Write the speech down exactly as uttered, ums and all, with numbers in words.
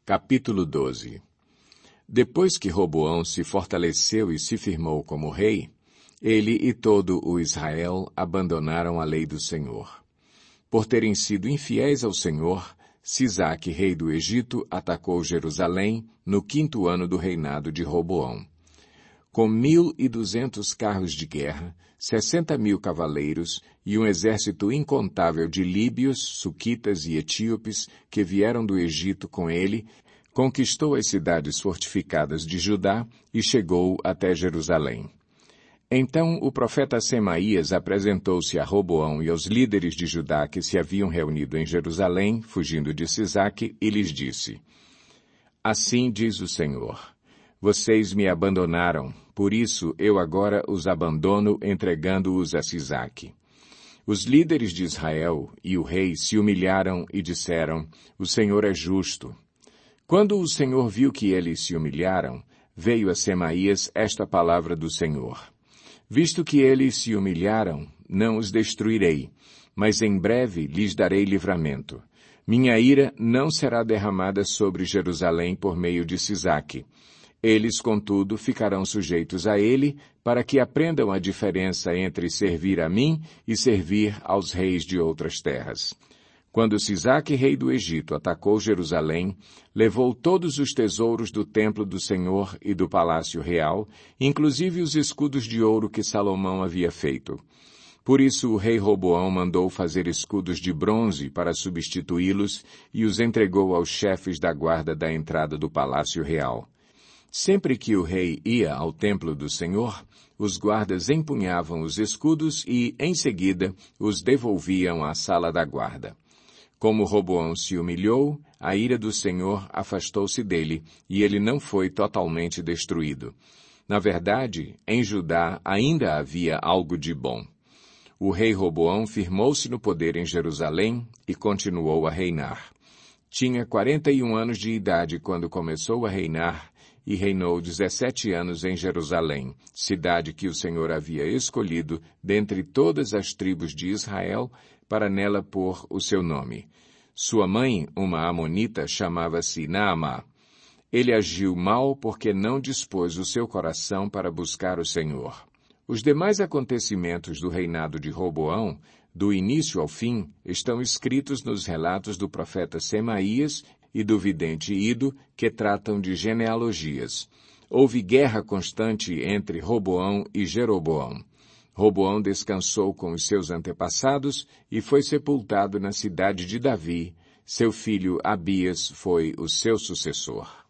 Capítulo doze. Depois que Roboão se fortaleceu e se firmou como rei, ele e todo o Israel abandonaram a lei do Senhor. Por terem sido infiéis ao Senhor, Sisaque, rei do Egito, atacou Jerusalém no quinto ano do reinado de Roboão. Com mil e duzentos carros de guerra, sessenta mil cavaleiros e um exército incontável de líbios, suquitas e etíopes que vieram do Egito com ele, conquistou as cidades fortificadas de Judá e chegou até Jerusalém. Então o profeta Semaías apresentou-se a Roboão e aos líderes de Judá que se haviam reunido em Jerusalém, fugindo de Sisaque, e lhes disse: Assim diz o Senhor: Vocês me abandonaram, por isso eu agora os abandono, entregando-os a Sisaque. Os líderes de Israel e o rei se humilharam e disseram: O Senhor é justo. Quando o Senhor viu que eles se humilharam, veio a Semaías esta palavra do Senhor: Visto que eles se humilharam, não os destruirei, mas em breve lhes darei livramento. Minha ira não será derramada sobre Jerusalém por meio de Sisaque. Eles, contudo, ficarão sujeitos a ele, para que aprendam a diferença entre servir a mim e servir aos reis de outras terras. Quando Sisaque, rei do Egito, atacou Jerusalém, levou todos os tesouros do templo do Senhor e do palácio real, inclusive os escudos de ouro que Salomão havia feito. Por isso o rei Roboão mandou fazer escudos de bronze para substituí-los e os entregou aos chefes da guarda da entrada do palácio real. Sempre que o rei ia ao templo do Senhor, os guardas empunhavam os escudos e, em seguida, os devolviam à sala da guarda. Como Roboão se humilhou, a ira do Senhor afastou-se dele, e ele não foi totalmente destruído. Na verdade, em Judá ainda havia algo de bom. O rei Roboão firmou-se no poder em Jerusalém e continuou a reinar. Tinha quarenta e um anos de idade quando começou a reinar, e reinou dezessete anos em Jerusalém, cidade que o Senhor havia escolhido dentre todas as tribos de Israel, para nela pôr o seu nome. Sua mãe, uma amonita, chamava-se Naamá. Ele agiu mal porque não dispôs o seu coração para buscar o Senhor. Os demais acontecimentos do reinado de Roboão, do início ao fim, estão escritos nos relatos do profeta Semaías e do vidente Ido, que tratam de genealogias. Houve guerra constante entre Roboão e Jeroboão. Roboão descansou com os seus antepassados e foi sepultado na cidade de Davi. Seu filho Abias foi o seu sucessor.